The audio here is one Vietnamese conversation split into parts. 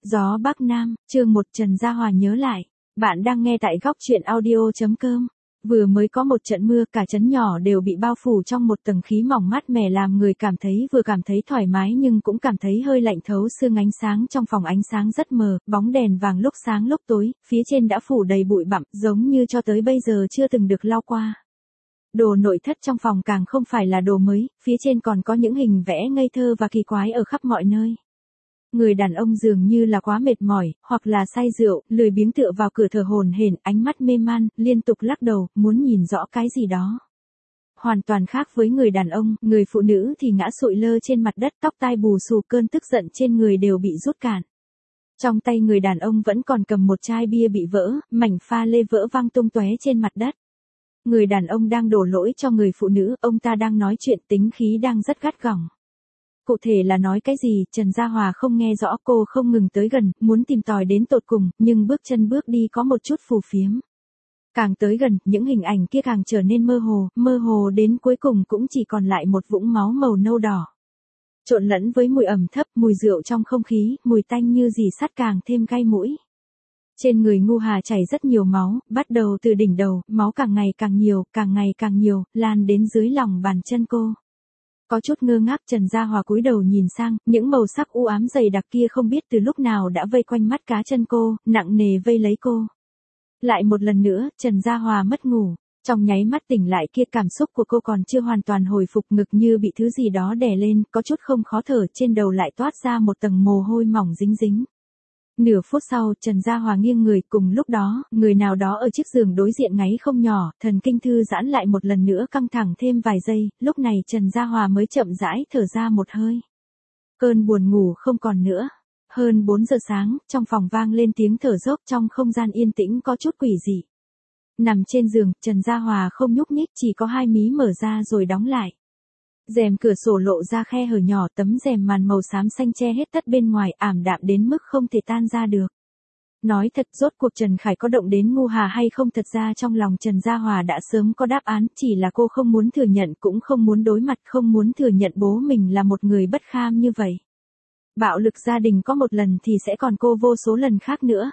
Gió Bắc Nam, chương 1 Trần Gia Hòa nhớ lại. Bạn đang nghe tại góc truyện audio.com. Vừa mới có một trận mưa, cả trấn nhỏ đều bị bao phủ trong một tầng khí mỏng mát mẻ làm người vừa cảm thấy thoải mái nhưng cũng cảm thấy hơi lạnh thấu xương. Ánh sáng trong phòng ánh sáng rất mờ, bóng đèn vàng lúc sáng lúc tối, phía trên đã phủ đầy bụi bặm, giống như cho tới bây giờ chưa từng được lau qua. Đồ nội thất trong phòng càng không phải là đồ mới, phía trên còn có những hình vẽ ngây thơ và kỳ quái ở khắp mọi nơi. Người đàn ông dường như là quá mệt mỏi, hoặc là say rượu, lười biếng tựa vào cửa thở hổn hển, ánh mắt mê man, liên tục lắc đầu, muốn nhìn rõ cái gì đó. Hoàn toàn khác với người đàn ông, người phụ nữ thì ngã sụi lơ trên mặt đất, tóc tai bù xù, cơn tức giận trên người đều bị rút cạn. Trong tay người đàn ông vẫn còn cầm một chai bia bị vỡ, mảnh pha lê vỡ văng tung tóe trên mặt đất. Người đàn ông đang đổ lỗi cho người phụ nữ, ông ta đang nói chuyện, tính khí đang rất gắt gỏng. Cụ thể là nói cái gì, Trần Gia Hòa không nghe rõ, cô không ngừng tới gần, muốn tìm tòi đến tột cùng, nhưng bước chân bước đi có một chút phù phiếm. Càng tới gần, những hình ảnh kia càng trở nên mơ hồ đến cuối cùng cũng chỉ còn lại một vũng máu màu nâu đỏ. Trộn lẫn với mùi ẩm thấp, mùi rượu trong không khí, mùi tanh như rỉ sắt càng thêm gai mũi. Trên người Ngu Hà chảy rất nhiều máu, bắt đầu từ đỉnh đầu, máu càng ngày càng nhiều, lan đến dưới lòng bàn chân cô. Có chút ngơ ngác, Trần Gia Hòa cúi đầu nhìn sang, những màu sắc u ám dày đặc kia không biết từ lúc nào đã vây quanh mắt cá chân cô, nặng nề vây lấy cô. Lại một lần nữa, Trần Gia Hòa mất ngủ. Trong nháy mắt tỉnh lại kia, cảm xúc của cô còn chưa hoàn toàn hồi phục, ngực như bị thứ gì đó đè lên, có chút không khó thở, trên đầu lại toát ra một tầng mồ hôi mỏng dính. Nửa phút sau, Trần Gia Hòa nghiêng người, cùng lúc đó, người nào đó ở chiếc giường đối diện ngáy không nhỏ, thần kinh thư giãn lại một lần nữa căng thẳng thêm vài giây, lúc này Trần Gia Hòa mới chậm rãi thở ra một hơi. Cơn buồn ngủ không còn nữa. Hơn 4 giờ sáng, trong phòng vang lên tiếng thở dốc, trong không gian yên tĩnh có chút quỷ dị. Nằm trên giường, Trần Gia Hòa không nhúc nhích, chỉ có hai mí mở ra rồi đóng lại. Rèm cửa sổ lộ ra khe hở nhỏ, tấm rèm màn màu xám xanh che hết tất bên ngoài, ảm đạm đến mức không thể tan ra được. Nói thật, rốt cuộc Trần Khải có động đến Ngu Hà hay không, thật ra trong lòng Trần Gia Hòa đã sớm có đáp án, chỉ là cô không muốn thừa nhận, cũng không muốn đối mặt, không muốn thừa nhận bố mình là một người bất kham như vậy. Bạo lực gia đình có một lần thì sẽ còn cô vô số lần khác nữa.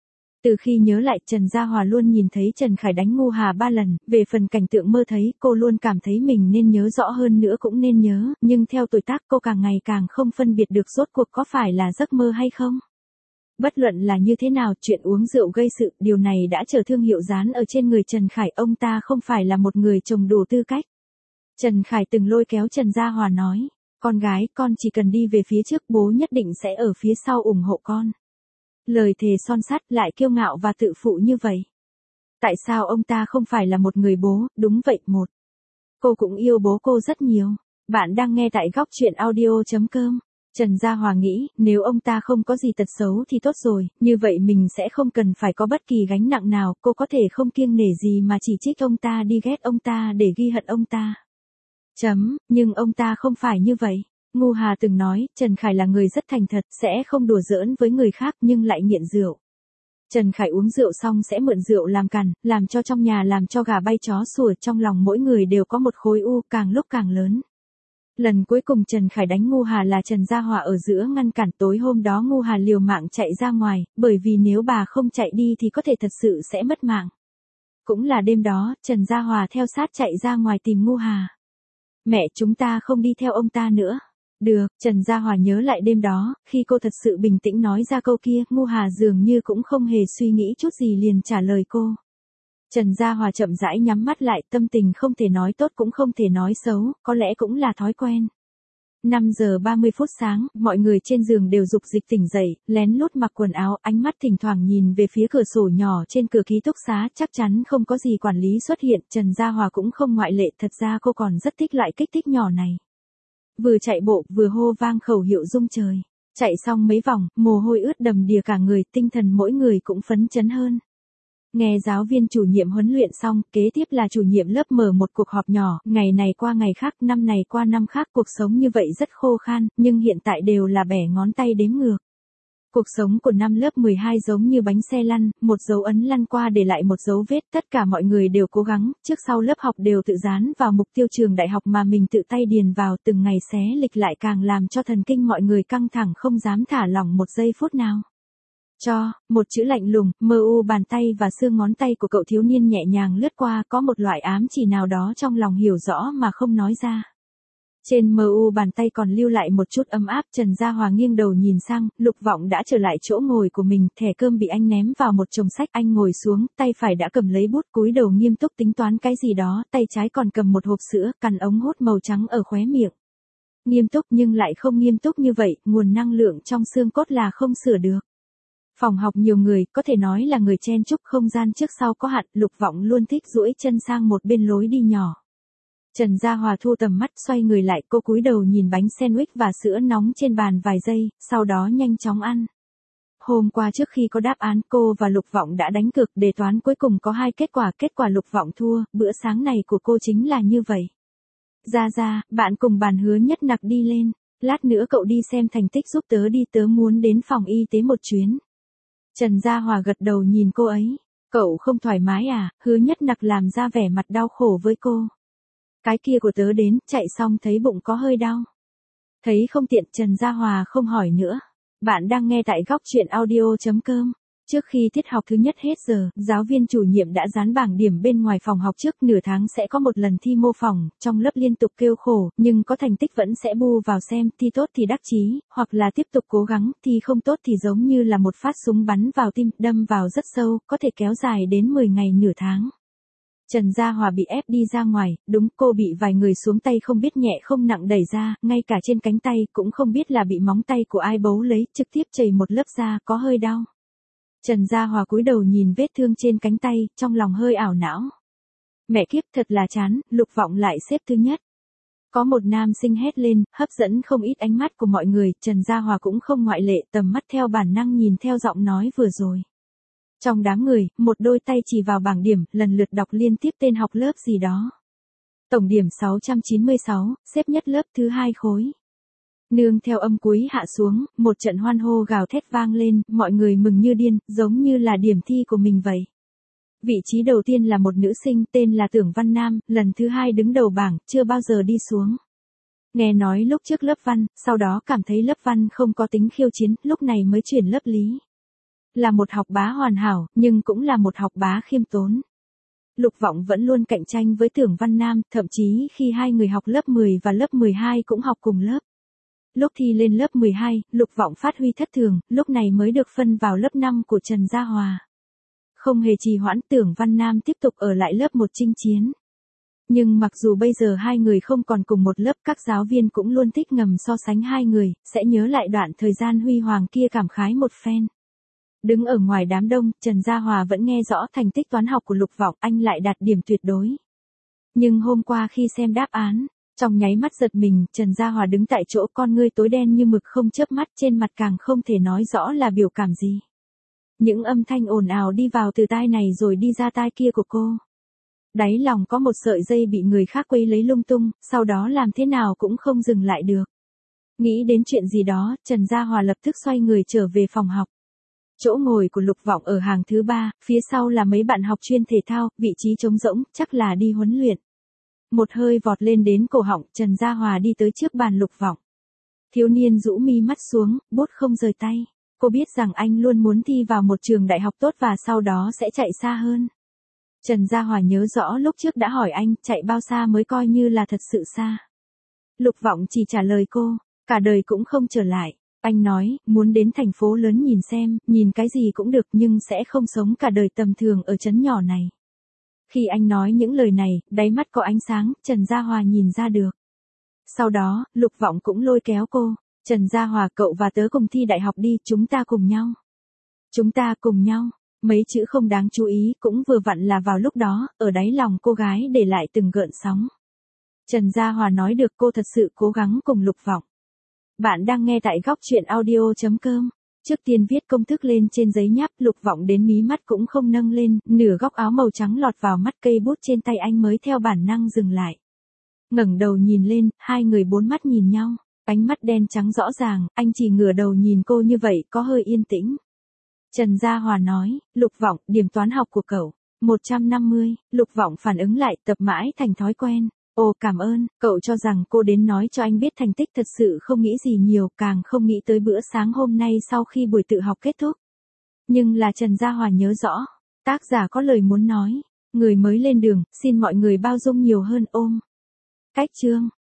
Từ khi nhớ lại, Trần Gia Hòa luôn nhìn thấy Trần Khải đánh Ngu Hà 3 lần, về phần cảnh tượng mơ thấy, cô luôn cảm thấy mình nên nhớ rõ hơn nữa cũng nên nhớ, nhưng theo tuổi tác cô càng ngày càng không phân biệt được rốt cuộc có phải là giấc mơ hay không. Bất luận là như thế nào, chuyện uống rượu gây sự, điều này đã trở thương hiệu dán ở trên người Trần Khải, ông ta không phải là một người chồng đủ tư cách. Trần Khải từng lôi kéo Trần Gia Hòa nói, con gái, con chỉ cần đi về phía trước, bố nhất định sẽ ở phía sau ủng hộ con. Lời thề son sắt, lại kiêu ngạo và tự phụ như vậy. Tại sao ông ta không phải là một người bố? Đúng vậy, cô cũng yêu bố cô rất nhiều. Bạn đang nghe tại góc truyện audio.com. Trần Gia Hòa nghĩ, nếu ông ta không có gì tật xấu thì tốt rồi, như vậy mình sẽ không cần phải có bất kỳ gánh nặng nào, cô có thể không kiêng nể gì mà chỉ trích ông ta, đi ghét ông ta để ghi hận ông ta. Nhưng ông ta không phải như vậy. Ngu Hà từng nói, Trần Khải là người rất thành thật, sẽ không đùa giỡn với người khác nhưng lại nghiện rượu. Trần Khải uống rượu xong sẽ mượn rượu làm càn, làm cho trong nhà làm cho gà bay chó sủa, trong lòng mỗi người đều có một khối u, càng lúc càng lớn. Lần cuối cùng Trần Khải đánh Ngu Hà là Trần Gia Hòa ở giữa ngăn cản, tối hôm đó Ngu Hà liều mạng chạy ra ngoài, bởi vì nếu bà không chạy đi thì có thể thật sự sẽ mất mạng. Cũng là đêm đó, Trần Gia Hòa theo sát chạy ra ngoài tìm Ngu Hà. Mẹ, chúng ta không đi theo ông ta nữa. Được, Trần Gia Hòa nhớ lại đêm đó, khi cô thật sự bình tĩnh nói ra câu kia, Ngu Hà dường như cũng không hề suy nghĩ chút gì liền trả lời cô. Trần Gia Hòa chậm rãi nhắm mắt lại, tâm tình không thể nói tốt cũng không thể nói xấu, có lẽ cũng là thói quen. 5 giờ 30 phút sáng, mọi người trên giường đều dục dịch tỉnh dậy, lén lút mặc quần áo, ánh mắt thỉnh thoảng nhìn về phía cửa sổ nhỏ trên cửa ký túc xá, chắc chắn không có gì quản lý xuất hiện, Trần Gia Hòa cũng không ngoại lệ, thật ra cô còn rất thích loại kích thích nhỏ này. Vừa chạy bộ, vừa hô vang khẩu hiệu rung trời. Chạy xong mấy vòng, mồ hôi ướt đầm đìa cả người, tinh thần mỗi người cũng phấn chấn hơn. Nghe giáo viên chủ nhiệm huấn luyện xong, kế tiếp là chủ nhiệm lớp mở một cuộc họp nhỏ, ngày này qua ngày khác, năm này qua năm khác, cuộc sống như vậy rất khô khan, nhưng hiện tại đều là bẻ ngón tay đếm ngược. Cuộc sống của năm lớp 12 giống như bánh xe lăn, một dấu ấn lăn qua để lại một dấu vết, tất cả mọi người đều cố gắng, trước sau lớp học đều tự dán vào mục tiêu trường đại học mà mình tự tay điền vào, từng ngày xé lịch lại càng làm cho thần kinh mọi người căng thẳng không dám thả lỏng một giây phút nào. một chữ lạnh lùng, mờ u bàn tay và xương ngón tay của cậu thiếu niên nhẹ nhàng lướt qua, có một loại ám chỉ nào đó trong lòng hiểu rõ mà không nói ra. Trên mờ u bàn tay còn lưu lại một chút ấm áp. Trần Gia Hòa nghiêng đầu nhìn sang, Lục Vọng đã trở lại chỗ ngồi của mình, thẻ cơm bị anh ném vào một chồng sách, anh ngồi xuống, tay phải đã cầm lấy bút, cúi đầu nghiêm túc tính toán cái gì đó, tay trái còn cầm một hộp sữa, cằn ống hút màu trắng ở khóe miệng. Nghiêm túc nhưng lại không nghiêm túc như vậy, nguồn năng lượng trong xương cốt là không sửa được. Phòng học nhiều người, có thể nói là người chen chúc, không gian trước sau có hạn, Lục Vọng luôn thích duỗi chân sang một bên lối đi nhỏ. Trần Gia Hòa thu tầm mắt, xoay người lại, cô cúi đầu nhìn bánh sandwich và sữa nóng trên bàn vài giây, sau đó nhanh chóng ăn. Hôm qua trước khi có đáp án, cô và Lục Vọng đã đánh cược, đề toán cuối cùng có 2 kết quả Lục Vọng thua, bữa sáng này của cô chính là như vậy. Gia, bạn cùng bàn Hứa Nhất Nặc đi lên, lát nữa cậu đi xem thành tích giúp tớ đi, tớ muốn đến phòng y tế một chuyến. Trần Gia Hòa gật đầu nhìn cô ấy, cậu không thoải mái à? Hứa Nhất Nặc làm ra vẻ mặt đau khổ với cô. Cái kia của tớ đến, chạy xong thấy bụng có hơi đau. Thấy không tiện, Trần Gia Hòa không hỏi nữa. Bạn đang nghe tại góc truyện audio.com. Trước khi tiết học thứ nhất hết giờ, giáo viên chủ nhiệm đã dán bảng điểm bên ngoài phòng học trước, nửa tháng sẽ có một lần thi mô phỏng, trong lớp liên tục kêu khổ, nhưng có thành tích vẫn sẽ bu vào xem, thi tốt thì đắc chí, hoặc là tiếp tục cố gắng, thi không tốt thì giống như là một phát súng bắn vào tim, đâm vào rất sâu, có thể kéo dài đến 10 ngày nửa tháng. Trần Gia Hòa bị ép đi ra ngoài, đúng, cô bị vài người xuống tay không biết nhẹ không nặng đẩy ra, ngay cả trên cánh tay cũng không biết là bị móng tay của ai bấu lấy, trực tiếp chảy một lớp da, có hơi đau. Trần Gia Hòa cúi đầu nhìn vết thương trên cánh tay, trong lòng hơi ảo não. Mẹ kiếp, thật là chán, Lục Vọng lại xếp thứ nhất. Có một nam sinh hét lên, hấp dẫn không ít ánh mắt của mọi người, Trần Gia Hòa cũng không ngoại lệ, tầm mắt theo bản năng nhìn theo giọng nói vừa rồi. Trong đám người, một đôi tay chỉ vào bảng điểm, lần lượt đọc liên tiếp tên học lớp gì đó. Tổng điểm 696, xếp nhất lớp thứ 2 khối. Nương theo âm cuối hạ xuống, một trận hoan hô gào thét vang lên, mọi người mừng như điên, giống như là điểm thi của mình vậy. Vị trí đầu tiên là một nữ sinh tên là Tưởng Văn Nam, lần thứ 2 đứng đầu bảng, chưa bao giờ đi xuống. Nghe nói lúc trước lớp văn, sau đó cảm thấy lớp văn không có tính khiêu chiến, lúc này mới chuyển lớp lý. Là một học bá hoàn hảo, nhưng cũng là một học bá khiêm tốn. Lục Vọng vẫn luôn cạnh tranh với Tưởng Văn Nam, thậm chí khi hai người học lớp 10 và lớp 12 cũng học cùng lớp. Lúc thi lên lớp 12, Lục Vọng phát huy thất thường, lúc này mới được phân vào lớp 5 của Trần Gia Hòa. Không hề trì hoãn, Tưởng Văn Nam tiếp tục ở lại lớp 1 chinh chiến. Nhưng mặc dù bây giờ hai người không còn cùng một lớp, các giáo viên cũng luôn thích ngầm so sánh hai người, sẽ nhớ lại đoạn thời gian huy hoàng kia cảm khái một phen. Đứng ở ngoài đám đông, Trần Gia Hòa vẫn nghe rõ thành tích toán học của Lục Vọng, anh lại đạt điểm tuyệt đối. Nhưng hôm qua khi xem đáp án, trong nháy mắt giật mình, Trần Gia Hòa đứng tại chỗ, con ngươi tối đen như mực không chớp mắt, trên mặt càng không thể nói rõ là biểu cảm gì. Những âm thanh ồn ào đi vào từ tai này rồi đi ra tai kia của cô. Đáy lòng có một sợi dây bị người khác quấy lấy lung tung, sau đó làm thế nào cũng không dừng lại được. Nghĩ đến chuyện gì đó, Trần Gia Hòa lập tức xoay người trở về phòng học. Chỗ ngồi của Lục Vọng ở hàng thứ 3, phía sau là mấy bạn học chuyên thể thao, vị trí trống rỗng, chắc là đi huấn luyện. Một hơi vọt lên đến cổ họng, Trần Gia Hòa đi tới trước bàn Lục Vọng. Thiếu niên rũ mi mắt xuống, bút không rời tay. Cô biết rằng anh luôn muốn thi vào một trường đại học tốt và sau đó sẽ chạy xa hơn. Trần Gia Hòa nhớ rõ lúc trước đã hỏi anh, chạy bao xa mới coi như là thật sự xa. Lục Vọng chỉ trả lời cô, cả đời cũng không trở lại. Anh nói, muốn đến thành phố lớn nhìn xem, nhìn cái gì cũng được nhưng sẽ không sống cả đời tầm thường ở trấn nhỏ này. Khi anh nói những lời này, đáy mắt có ánh sáng, Trần Gia Hòa nhìn ra được. Sau đó, Lục Vọng cũng lôi kéo cô, Trần Gia Hòa, cậu và tớ cùng thi đại học đi, chúng ta cùng nhau. Chúng ta cùng nhau, mấy chữ không đáng chú ý, cũng vừa vặn là vào lúc đó, ở đáy lòng cô gái để lại từng gợn sóng. Trần Gia Hòa nói được, cô thật sự cố gắng cùng Lục Vọng. Bạn đang nghe tại góc truyện audio.com. Trước tiên viết công thức lên trên giấy nháp, Lục Vọng đến mí mắt cũng không nâng lên, nửa góc áo màu trắng lọt vào mắt, cây bút trên tay anh mới theo bản năng dừng lại. Ngẩng đầu nhìn lên, hai người bốn mắt nhìn nhau, ánh mắt đen trắng rõ ràng, anh chỉ ngửa đầu nhìn cô như vậy, có hơi yên tĩnh. Trần Gia Hòa nói, Lục Vọng, điểm toán học của cậu, 150, Lục Vọng phản ứng lại, tập mãi thành thói quen. Ồ, cảm ơn, cậu cho rằng cô đến nói cho anh biết thành tích, thật sự không nghĩ gì nhiều, càng không nghĩ tới bữa sáng hôm nay sau khi buổi tự học kết thúc. Nhưng là Trần Gia Hòa nhớ rõ, tác giả có lời muốn nói, người mới lên đường, xin mọi người bao dung nhiều hơn ôm. Cách chương